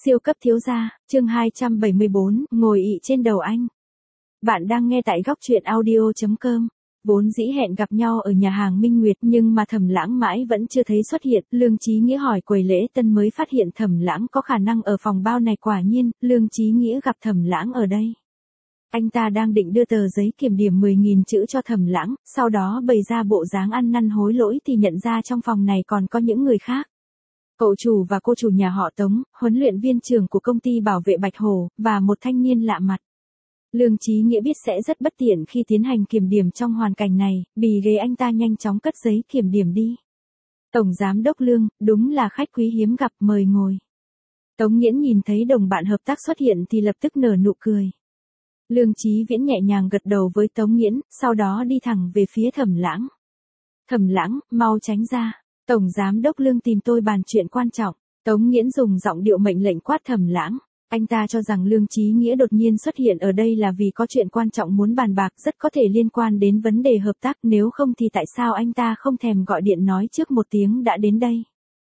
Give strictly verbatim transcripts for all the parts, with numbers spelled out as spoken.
Siêu cấp thiếu gia, chương hai trăm bảy mươi bốn, ngồi ị trên đầu anh. Bạn đang nghe tại góc truyện audio chấm com. Vốn dĩ hẹn gặp nhau ở nhà hàng Minh Nguyệt nhưng mà Thẩm Lãng mãi vẫn chưa thấy xuất hiện. Lương Chí Nghĩa hỏi quầy lễ tân mới phát hiện Thẩm Lãng có khả năng ở phòng bao này. Quả nhiên, Lương Chí Nghĩa gặp Thẩm Lãng ở đây. Anh ta đang định đưa tờ giấy kiểm điểm mười nghìn chữ cho Thẩm Lãng, sau đó bày ra bộ dáng ăn năn hối lỗi thì nhận ra trong phòng này còn có những người khác. Cậu chủ và cô chủ nhà họ Tống, huấn luyện viên trưởng của công ty bảo vệ Bạch Hồ, và một thanh niên lạ mặt. Lương Chí Nghĩa biết sẽ rất bất tiện khi tiến hành kiểm điểm trong hoàn cảnh này, bì ghế anh ta nhanh chóng cất giấy kiểm điểm đi. Tổng giám đốc Lương, đúng là khách quý hiếm gặp, mời ngồi. Tống Nghiễn nhìn thấy đồng bạn hợp tác xuất hiện thì lập tức nở nụ cười. Lương Chí Viễn nhẹ nhàng gật đầu với Tống Nghiễn, sau đó đi thẳng về phía Thẩm Lãng. Thẩm Lãng, mau tránh ra. Tổng giám đốc Lương tìm tôi bàn chuyện quan trọng. Tống Nghiễn dùng giọng điệu mệnh lệnh quát Thẩm Lãng. Anh ta cho rằng Lương Chí Nghĩa đột nhiên xuất hiện ở đây là vì có chuyện quan trọng muốn bàn bạc, rất có thể liên quan đến vấn đề hợp tác, nếu không thì tại sao anh ta không thèm gọi điện nói trước một tiếng đã đến đây.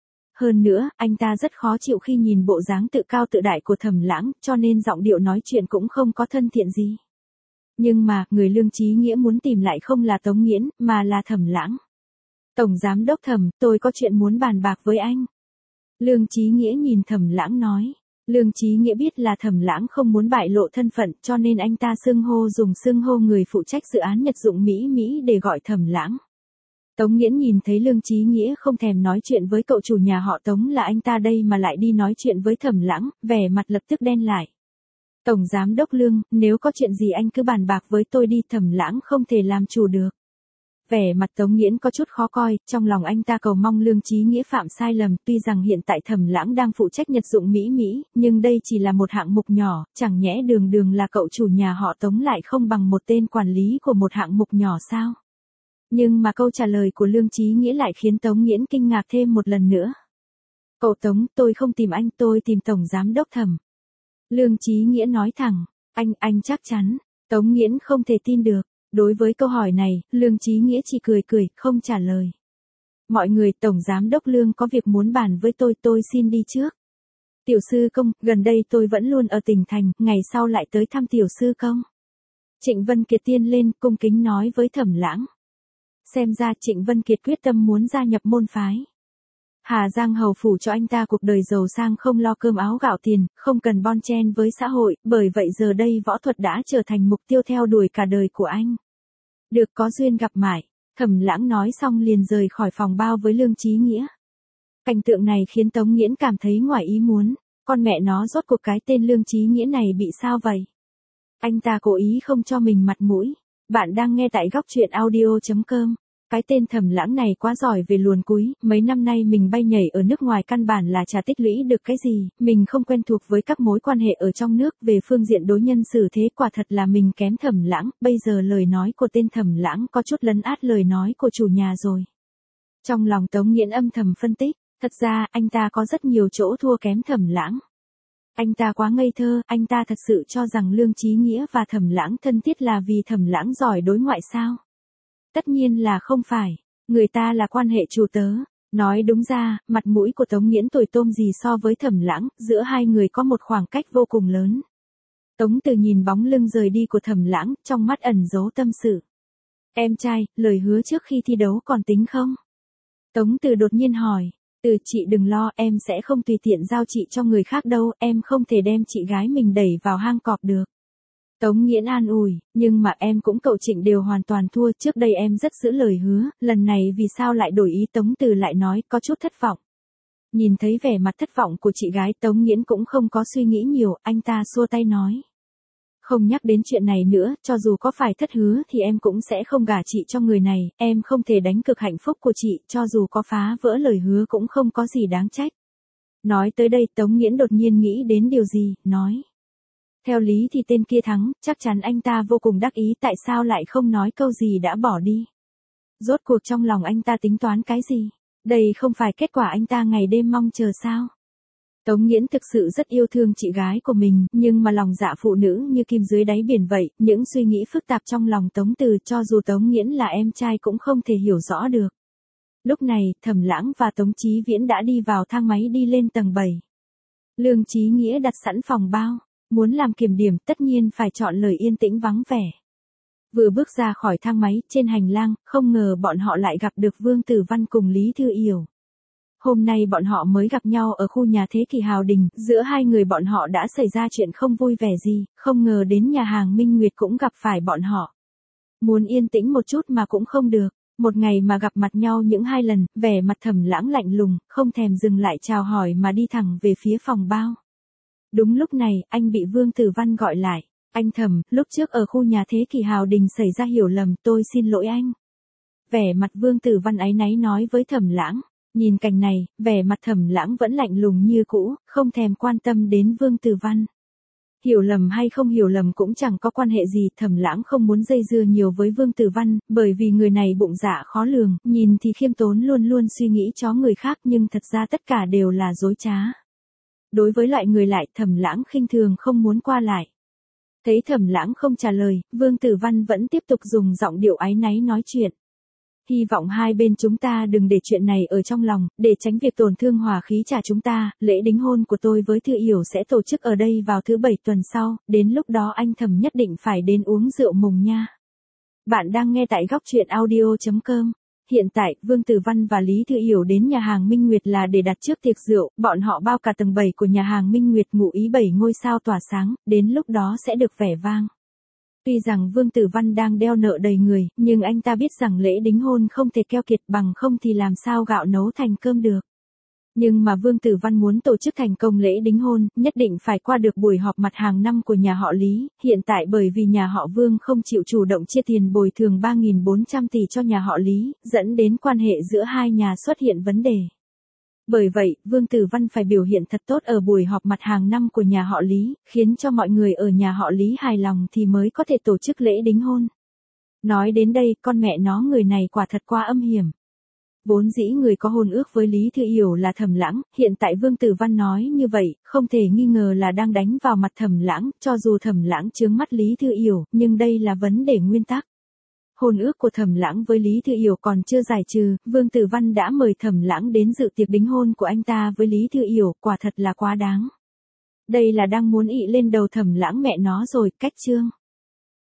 Hơn nữa, anh ta rất khó chịu khi nhìn bộ dáng tự cao tự đại của Thẩm Lãng, cho nên giọng điệu nói chuyện cũng không có thân thiện gì. Nhưng mà, người Lương Chí Nghĩa muốn tìm lại không là Tống Nghiễn, mà là Thẩm Lãng. Tổng giám đốc Thẩm, tôi có chuyện muốn bàn bạc với anh. Lương Chí Nghĩa nhìn Thẩm Lãng nói. Lương Chí Nghĩa biết là Thẩm Lãng không muốn bại lộ thân phận, cho nên anh ta xưng hô dùng xưng hô người phụ trách dự án Nhật dụng Mỹ Mỹ để gọi Thẩm Lãng. Tống Nghiễn nhìn thấy Lương Chí Nghĩa không thèm nói chuyện với cậu chủ nhà họ Tống là anh ta đây mà lại đi nói chuyện với Thẩm Lãng, vẻ mặt lập tức đen lại. Tổng giám đốc Lương, nếu có chuyện gì anh cứ bàn bạc với tôi đi, Thẩm Lãng không thể làm chủ được. Vẻ mặt Tống Nghiễn có chút khó coi, trong lòng anh ta cầu mong Lương Chí Nghĩa phạm sai lầm, tuy rằng hiện tại Thẩm Lãng đang phụ trách Nhật dụng Mỹ Mỹ, nhưng đây chỉ là một hạng mục nhỏ, chẳng nhẽ đường đường là cậu chủ nhà họ Tống lại không bằng một tên quản lý của một hạng mục nhỏ sao? Nhưng mà câu trả lời của Lương Chí Nghĩa lại khiến Tống Nghiễn kinh ngạc thêm một lần nữa. Cậu Tống, tôi không tìm anh, tôi tìm Tổng giám đốc Thẩm. Lương Chí Nghĩa nói thẳng, anh, anh chắc chắn. Tống Nghiễn không thể tin được. Đối với câu hỏi này, Lương Chí Nghĩa chỉ cười cười, không trả lời. Mọi người, Tổng giám đốc Lương có việc muốn bàn với tôi, tôi xin đi trước. Tiểu sư công, gần đây tôi vẫn luôn ở tỉnh thành, ngày sau lại tới thăm tiểu sư công. Trịnh Vân Kiệt tiên lên, cung kính nói với Thẩm Lãng. Xem ra Trịnh Vân Kiệt quyết tâm muốn gia nhập môn phái. Hà Giang hầu phủ cho anh ta cuộc đời giàu sang không lo cơm áo gạo tiền, không cần bon chen với xã hội, bởi vậy giờ đây võ thuật đã trở thành mục tiêu theo đuổi cả đời của anh. Được, có duyên gặp mãi. Thẩm Lãng nói xong liền rời khỏi phòng bao với Lương Chí Nghĩa. Cảnh tượng này khiến Tống Nghiễn cảm thấy ngoài ý muốn, con mẹ nó rốt cuộc cái tên Lương Chí Nghĩa này bị sao vậy? Anh ta cố ý không cho mình mặt mũi. Bạn đang nghe tại góc truyện audio chấm com. Cái tên Thẩm Lãng này quá giỏi về luồn cúi, mấy năm nay mình bay nhảy ở nước ngoài căn bản là chả tích lũy được cái gì, mình không quen thuộc với các mối quan hệ ở trong nước, về phương diện đối nhân xử thế quả thật là mình kém Thẩm Lãng, bây giờ lời nói của tên Thẩm Lãng có chút lấn át lời nói của chủ nhà rồi. Trong lòng Tống Nghiễn âm thầm phân tích, thật ra anh ta có rất nhiều chỗ thua kém Thẩm Lãng. Anh ta quá ngây thơ, anh ta thật sự cho rằng Lương Chí Nghĩa và Thẩm Lãng thân thiết là vì Thẩm Lãng giỏi đối ngoại sao? Tất nhiên là không phải, người ta là quan hệ chủ tớ. Nói đúng ra, mặt mũi của Tống Nghiễn tồi tôm gì so với Thẩm Lãng, giữa hai người có một khoảng cách vô cùng lớn. Tống Từ nhìn bóng lưng rời đi của Thẩm Lãng, trong mắt ẩn giấu tâm sự. Em trai, lời hứa trước khi thi đấu còn tính không? Tống Từ đột nhiên hỏi. Từ, chị đừng lo, em sẽ không tùy tiện giao chị cho người khác đâu, em không thể đem chị gái mình đẩy vào hang cọp được. Tống Nghiễn an ủi, nhưng mà em cũng cậu Trịnh đều hoàn toàn thua, trước đây em rất giữ lời hứa, lần này vì sao lại đổi ý? Tống Từ lại nói, có chút thất vọng. Nhìn thấy vẻ mặt thất vọng của chị gái, Tống Nghiễn cũng không có suy nghĩ nhiều, anh ta xua tay nói. Không nhắc đến chuyện này nữa, cho dù có phải thất hứa thì em cũng sẽ không gả chị cho người này, em không thể đánh cược hạnh phúc của chị, cho dù có phá vỡ lời hứa cũng không có gì đáng trách. Nói tới đây Tống Nghiễn đột nhiên nghĩ đến điều gì, nói. Theo lý thì tên kia thắng, chắc chắn anh ta vô cùng đắc ý, tại sao lại không nói câu gì đã bỏ đi. Rốt cuộc trong lòng anh ta tính toán cái gì? Đây không phải kết quả anh ta ngày đêm mong chờ sao? Tống Nghiễn thực sự rất yêu thương chị gái của mình, nhưng mà lòng dạ phụ nữ như kim dưới đáy biển vậy, những suy nghĩ phức tạp trong lòng Tống Từ cho dù Tống Nghiễn là em trai cũng không thể hiểu rõ được. Lúc này, Thẩm Lãng và Tống Chí Viễn đã đi vào thang máy đi lên tầng bảy. Lương Chí Nghĩa đặt sẵn phòng bao, muốn làm kiểm điểm tất nhiên phải chọn lời yên tĩnh vắng vẻ. Vừa bước ra khỏi thang máy, trên hành lang, không ngờ bọn họ lại gặp được Vương Tử Văn cùng Lý Thư Yểu. Hôm nay bọn họ mới gặp nhau ở khu nhà Thế Kỷ Hào Đình, giữa hai người bọn họ đã xảy ra chuyện không vui vẻ gì, không ngờ đến nhà hàng Minh Nguyệt cũng gặp phải bọn họ. Muốn yên tĩnh một chút mà cũng không được, một ngày mà gặp mặt nhau những hai lần, vẻ mặt Thẩm Lãng lạnh lùng, không thèm dừng lại chào hỏi mà đi thẳng về phía phòng bao. Đúng lúc này, anh bị Vương Tử Văn gọi lại. Anh Thẩm, lúc trước ở khu nhà Thế Kỷ Hào Đình xảy ra hiểu lầm, tôi xin lỗi anh. Vẻ mặt Vương Tử Văn áy náy nói với Thẩm Lãng. Nhìn cảnh này, vẻ mặt Thẩm Lãng vẫn lạnh lùng như cũ, không thèm quan tâm đến Vương Tử Văn. Hiểu lầm hay không hiểu lầm cũng chẳng có quan hệ gì, Thẩm Lãng không muốn dây dưa nhiều với Vương Tử Văn, bởi vì người này bụng dạ khó lường, nhìn thì khiêm tốn luôn luôn suy nghĩ cho người khác nhưng thật ra tất cả đều là dối trá. Đối với loại người lại, Thẩm Lãng khinh thường không muốn qua lại. Thấy Thẩm Lãng không trả lời, Vương Tử Văn vẫn tiếp tục dùng giọng điệu áy náy nói chuyện. Hy vọng hai bên chúng ta đừng để chuyện này ở trong lòng, để tránh việc tổn thương hòa khí trả chúng ta, lễ đính hôn của tôi với Thư Yểu sẽ tổ chức ở đây vào thứ bảy tuần sau, đến lúc đó anh Thẩm nhất định phải đến uống rượu mừng nha. Bạn đang nghe tại góc truyện audio chấm com. Hiện tại, Vương Tử Văn và Lý Thư Yểu đến nhà hàng Minh Nguyệt là để đặt trước tiệc rượu, bọn họ bao cả tầng bảy của nhà hàng Minh Nguyệt ngụ ý bảy ngôi sao tỏa sáng, đến lúc đó sẽ được vẻ vang. Tuy rằng Vương Tử Văn đang đeo nợ đầy người, nhưng anh ta biết rằng lễ đính hôn không thể keo kiệt, bằng không thì làm sao gạo nấu thành cơm được. Nhưng mà Vương Tử Văn muốn tổ chức thành công lễ đính hôn, nhất định phải qua được buổi họp mặt hàng năm của nhà họ Lý, hiện tại bởi vì nhà họ Vương không chịu chủ động chia tiền bồi thường ba nghìn bốn trăm tỷ cho nhà họ Lý, dẫn đến quan hệ giữa hai nhà xuất hiện vấn đề. Bởi vậy, Vương Tử Văn phải biểu hiện thật tốt ở buổi họp mặt hàng năm của nhà họ Lý, khiến cho mọi người ở nhà họ Lý hài lòng thì mới có thể tổ chức lễ đính hôn. Nói đến đây, con mẹ nó người này quả thật quá âm hiểm. Vốn dĩ người có hôn ước với Lý Thư Yểu là Thẩm Lãng, hiện tại Vương Tử Văn nói như vậy, không thể nghi ngờ là đang đánh vào mặt Thẩm Lãng, cho dù Thẩm Lãng chướng mắt Lý Thư Yểu, nhưng đây là vấn đề nguyên tắc. Hôn ước của Thẩm Lãng với Lý Thư Yểu còn chưa giải trừ, Vương Tử Văn đã mời Thẩm Lãng đến dự tiệc đính hôn của anh ta với Lý Thư Yểu, quả thật là quá đáng. Đây là đang muốn ị lên đầu Thẩm Lãng mẹ nó rồi, cách chương.